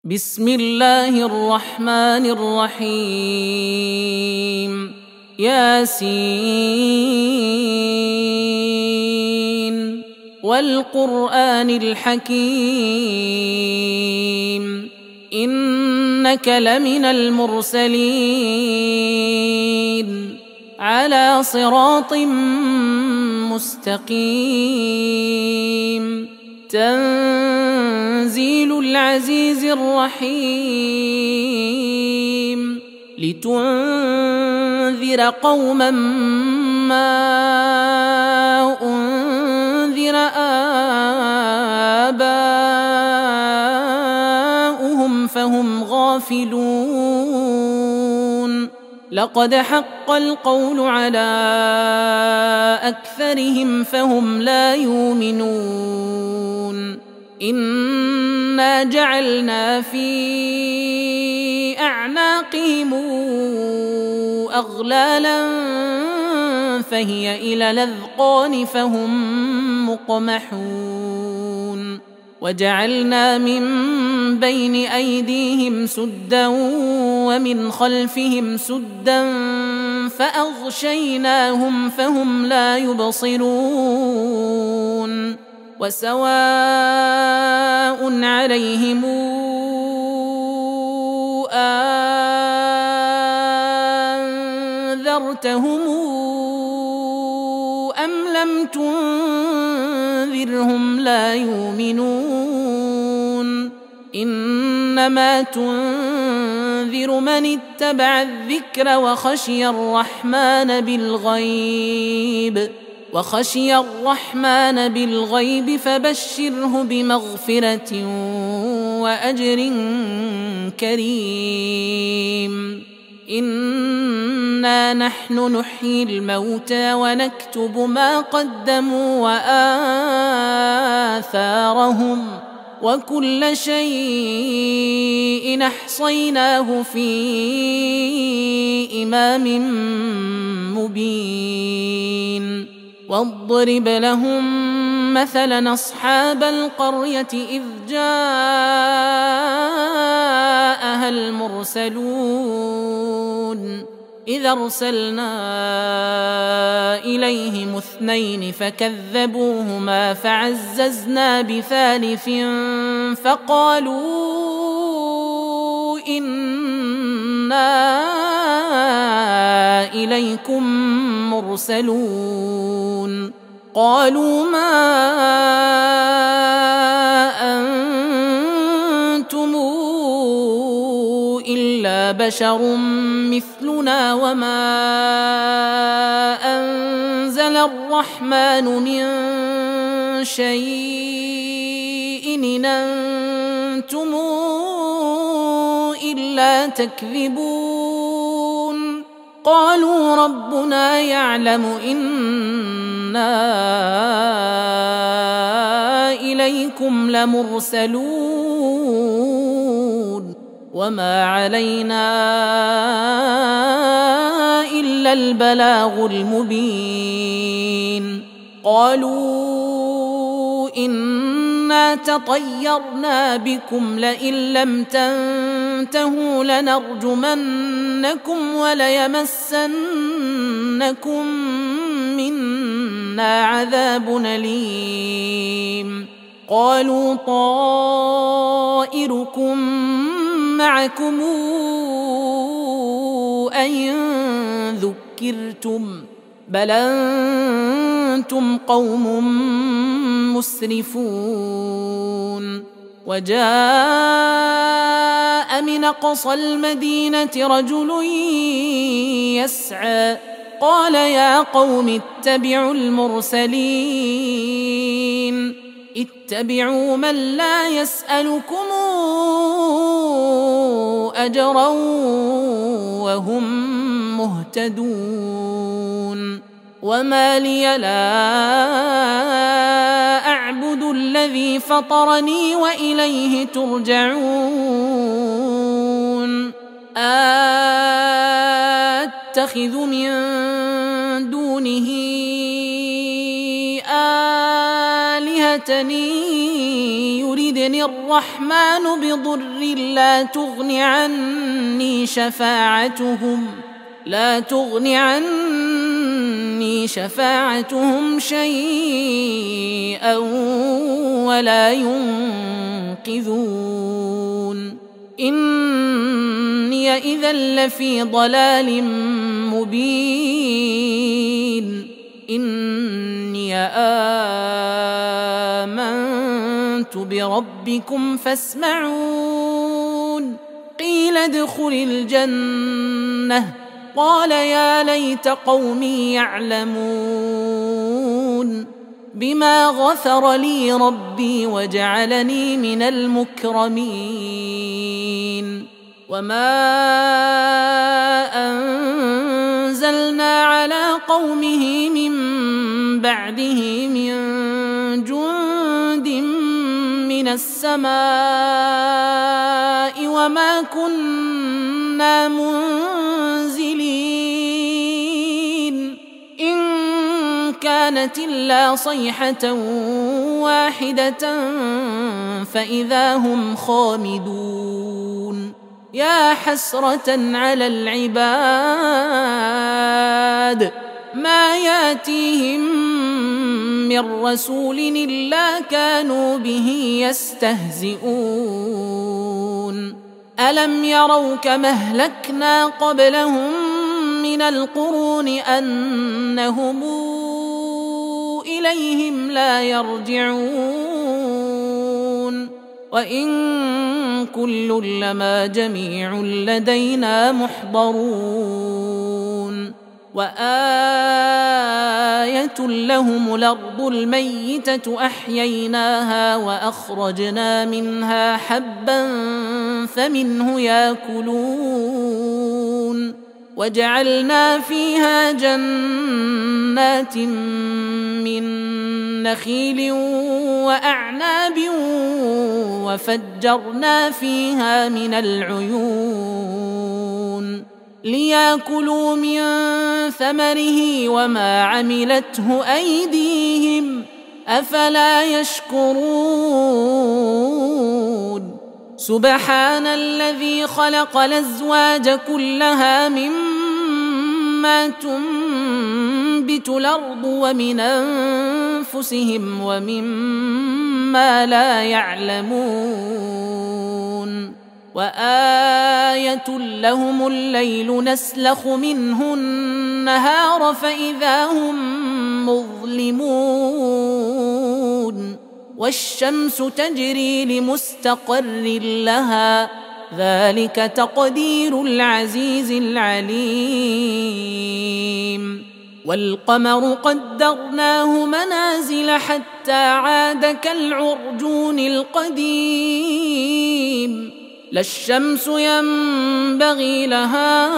بسم الله الرحمن الرحيم ياسين والقرآن الحكيم إنك لمن المرسلين على صراط مستقيم تنزيل العزيز الرحيم لتنذر قوما ما أنذر آباؤهم فهم غافلون لقد حق القول على أكثرهم فهم لا يؤمنون إنا جعلنا في أعناقهم أغلالا فهي إلى الأذقان فهم مقمحون وجعلنا من بين أيديهم سدا ومن خلفهم سدا فأغشيناهم فهم لا يبصرون وسواء عليهم أنذرتهم أم لم تنذرهم لا يؤمنون إنما تنذر من اتبع الذكر وخشي الرحمن بالغيب فبشره بمغفرة وأجر كريم إنا نحن نحيي الموتى ونكتب ما قدموا وآثارهم وكل شيء أحصيناه في إمام مبين واضرب لهم مثلا أصحاب القرية إذ جاءها المرسلون إذ أرسلنا إليهم 2 فكذبوهما فعززنا بثالث فقالوا إنا إليكم مرسلون قالوا ما أنتم إلا بشر مثلنا وما أنزل الرحمن من شيء إن أنتم إلا تكذبون قالوا ربنا يعلم إنا إليكم لمرسلون وما علينا إلا البلاغ المبين قالوا إنا تطيرنا بكم لئن لم تنتهوا لنرجمنكم وليمسنكم منا عذاب أليم قالوا طائركم معكم أئن ذكرتم بل أنتم قوم مسرفون وجاء من أقصى المدينة رجل يسعى قال يا قوم اتبعوا المرسلين اتبعوا من لا يسألكم أجرا وهم مهتدون وما لي لا أعبد الذي فطرني وإليه ترجعون أتخذ من دونه آلهة يردون يردني الرحمن بضر لا تغن عني شفاعتهم شيئا ولا ينقذون إني إذا لفي ضلال مبين إني آمنت بربكم فاسمعون قيل ادخل الجنة قال يا ليت قومي يعلمون بما غفر لي ربي وجعلني من المكرمين وما أنزلنا على قومه من بعده من جند من السماء وما كنا منزلين إن كانت إلا صيحة واحدة فإذا هم خامدون يا حسرة على العباد ما ياتيهم من رسول إلا كانوا به يستهزئون ألم يروا كما أهلكنا قبلهم من القرون أنهم إليهم لا يرجعون وإن كل لما جميع لدينا محضرون وآية لهم الأرض الميتة أحييناها وأخرجنا منها حبا فمنه يأكلون وجعلنا فيها جنات من نخيل وأعناب وفجرنا فيها من العيون ليأكلوا من ثمره وما عملته أيديهم أفلا يشكرون سبحان الذي خلق الأزواج كلها مما تنبت الأرض ومن أنفسهم ومما لا يعلمون وآية لهم الليل نسلخ منه النهار فإذا هم مظلمون والشمس تجري لمستقر لها ذلك تقدير العزيز العليم والقمر قدرناه منازل حتى عاد كالعرجون القديم لا الشمس ينبغي لها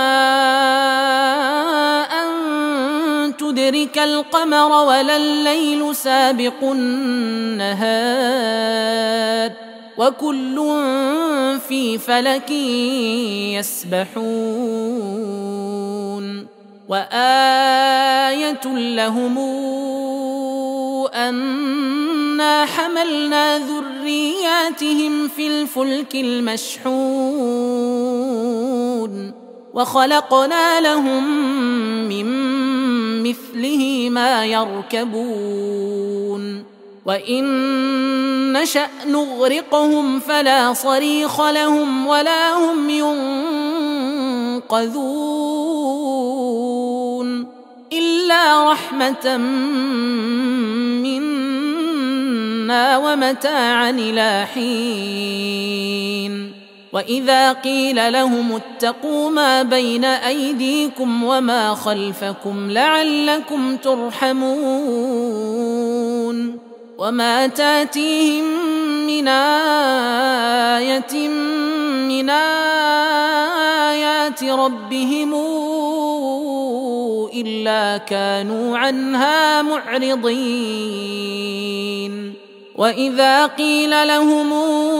أن تدرك القمر ولا الليل سابق النهار وكل في فلك يسبحون وآية لهم أنا حملنا ذرياتهم في الفلك المشحون وخلقنا لهم من مثله ما يركبون وإن نشأ نغرقهم فلا صريخ لهم ولا هم ينقذون إلا رحمة منا ومتاعا إلى حين وإذا قيل لهم اتقوا ما بين أيديكم وما خلفكم لعلكم ترحمون وما تاتيهم من آية من آيات ربهم إلا كانوا عنها معرضين وإذا قيل لهم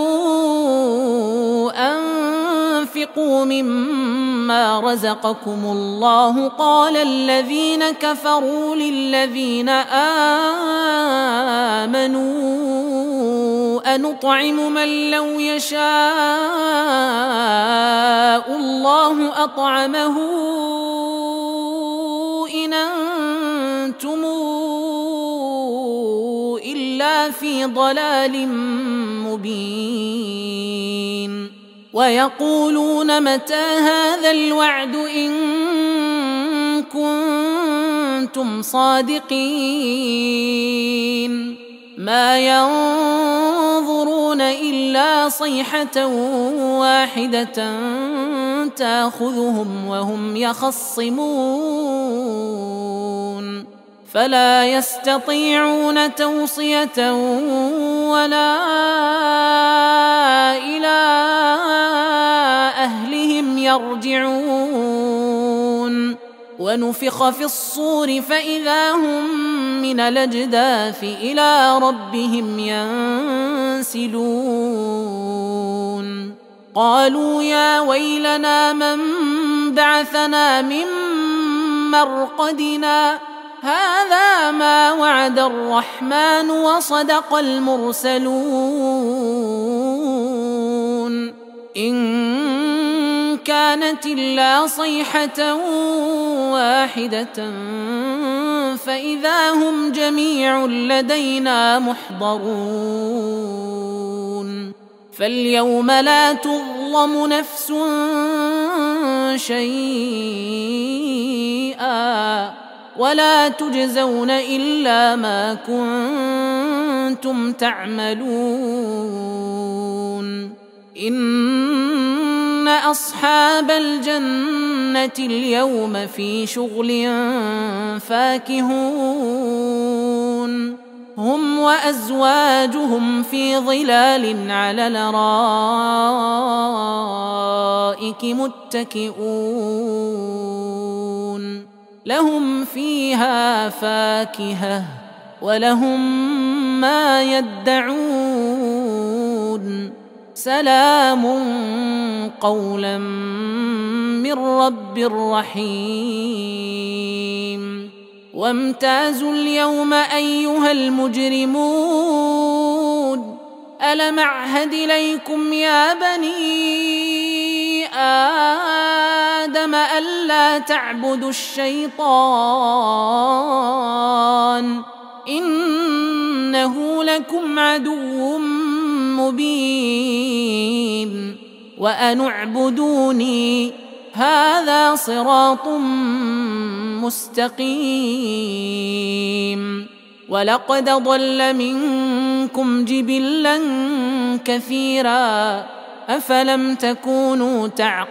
أنفقوا مما رزقكم الله قال الذين كفروا للذين آمنوا أنطعم من لو يشاء الله أطعمه إن أنتم إلا في ضلال مبين ويقولون متى هذا الوعد إن كنتم صادقين ما ينظرون إلا صيحة واحدة تأخذهم وهم يخصمون فلا يستطيعون توصية ولا إلى أهلهم يرجعون ونفخ في الصور فإذا هم من الأجداث إلى ربهم ينسلون قالوا يا ويلنا من بعثنا من مرقدنا هذا ما وعد الرحمن وصدق المرسلون إن كانت إلا صيحة واحدة فإذا هم جميع لدينا محضرون فاليوم لا تظلم نفس شيئا ولا تجزون إلا ما كنتم تعملون إن أصحاب الجنة اليوم في شغل فاكهون هم وأزواجهم في ظلال على الأرائك متكئون لهم فيها فاكهة ولهم ما يدعون سلام قولا من رب رحيم وامتازوا اليوم أيها المجرمون ألم أعهد إليكم يا بني آدم ألا تعبدوا الشيطان إنه لكم عدو مبين وأن اعبدوني هذا صراط مستقيم ولقد ضل منكم جبلا كثيرا أفلم تكونوا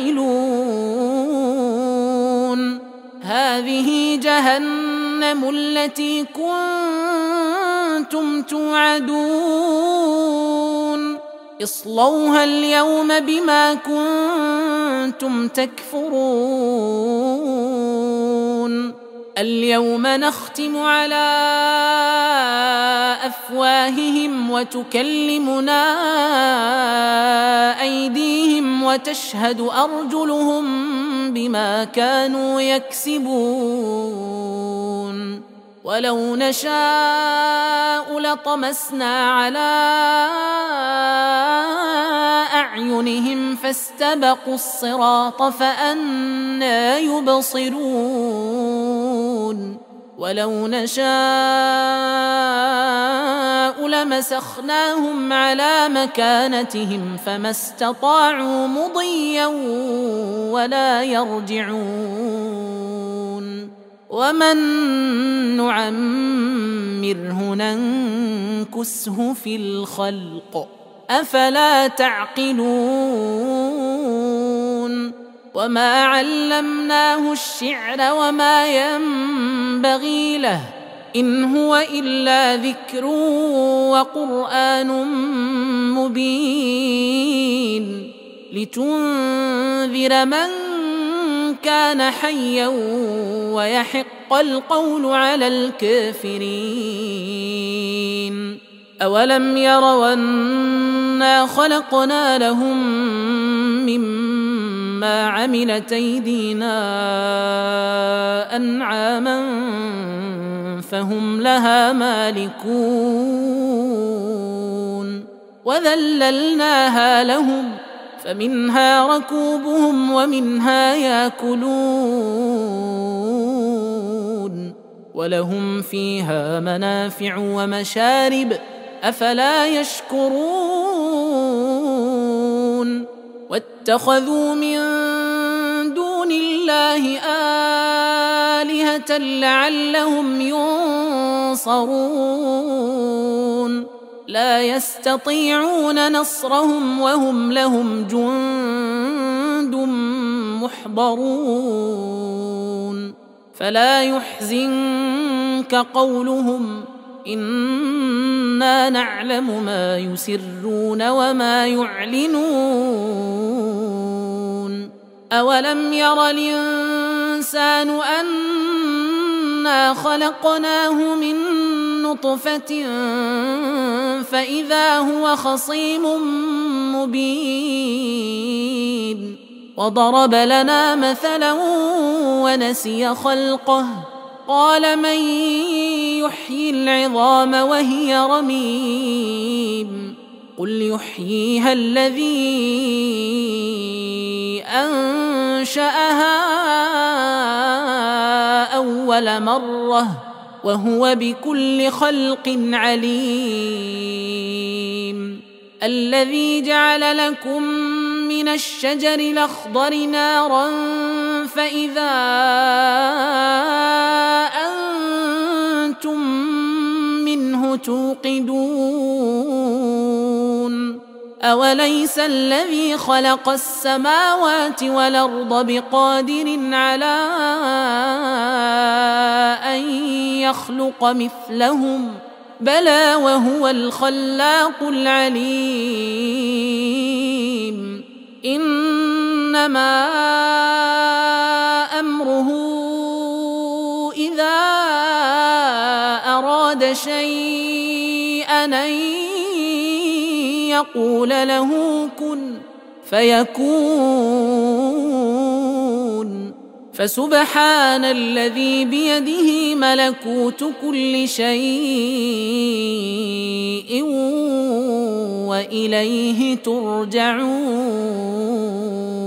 تعقلون هذه جهنم التي كنتم توعدون اصلوها اليوم بما كنتم تكفرون اليوم نختم على أفواههم وتكلمنا أيديهم وتشهد أرجلهم بما كانوا يكسبون ولو نشاء لطمسنا على أعينهم فاستبقوا الصراط فأنى يبصرون ولو نشاء لمسخناهم على مكانتهم فما استطاعوا مضيا ولا يرجعون ومن نعمره ننكسه في الخلق أفلا تعقلون وما علمناه الشعر وما ينبغي له إن هو إلا ذكر وقرآن مبين لتنذر من كان حيا ويحق القول على الكافرين أولم يروا أنا خلقنا لهم مما عملت أيدينا أنعاما فهم لها مالكون وذللناها لهم فمنها ركوبهم ومنها ياكلون ولهم فيها منافع ومشارب أفلا يشكرون واتخذوا من دون الله آلهة لعلهم ينصرون لا يستطيعون نصرهم وهم لهم جند محضرون فلا يحزنك قولهم إنا نعلم ما يسرون وما يعلنون أولم ير الإنسان أنا خلقناه من نطفة فإذا هو خصيم مبين وضرب لنا مثلا ونسي خلقه قال من يحيي العظام وهي رميم قل يحييها الذي أنشأها أول مرة وهو بكل خلق عليم الذي جعل لكم من الشجر الأخضر نارا فإذا أنتم منه توقدون أوليس الذي خلق السماوات والأرض بقادر على أن يخلق مثلهم بلى وهو الخلاق العليم إنما أمره إذا أراد شيئا أن يقول له كن فيكون فسبحان الذي بيده ملكوت كل شيء وإليه ترجعون.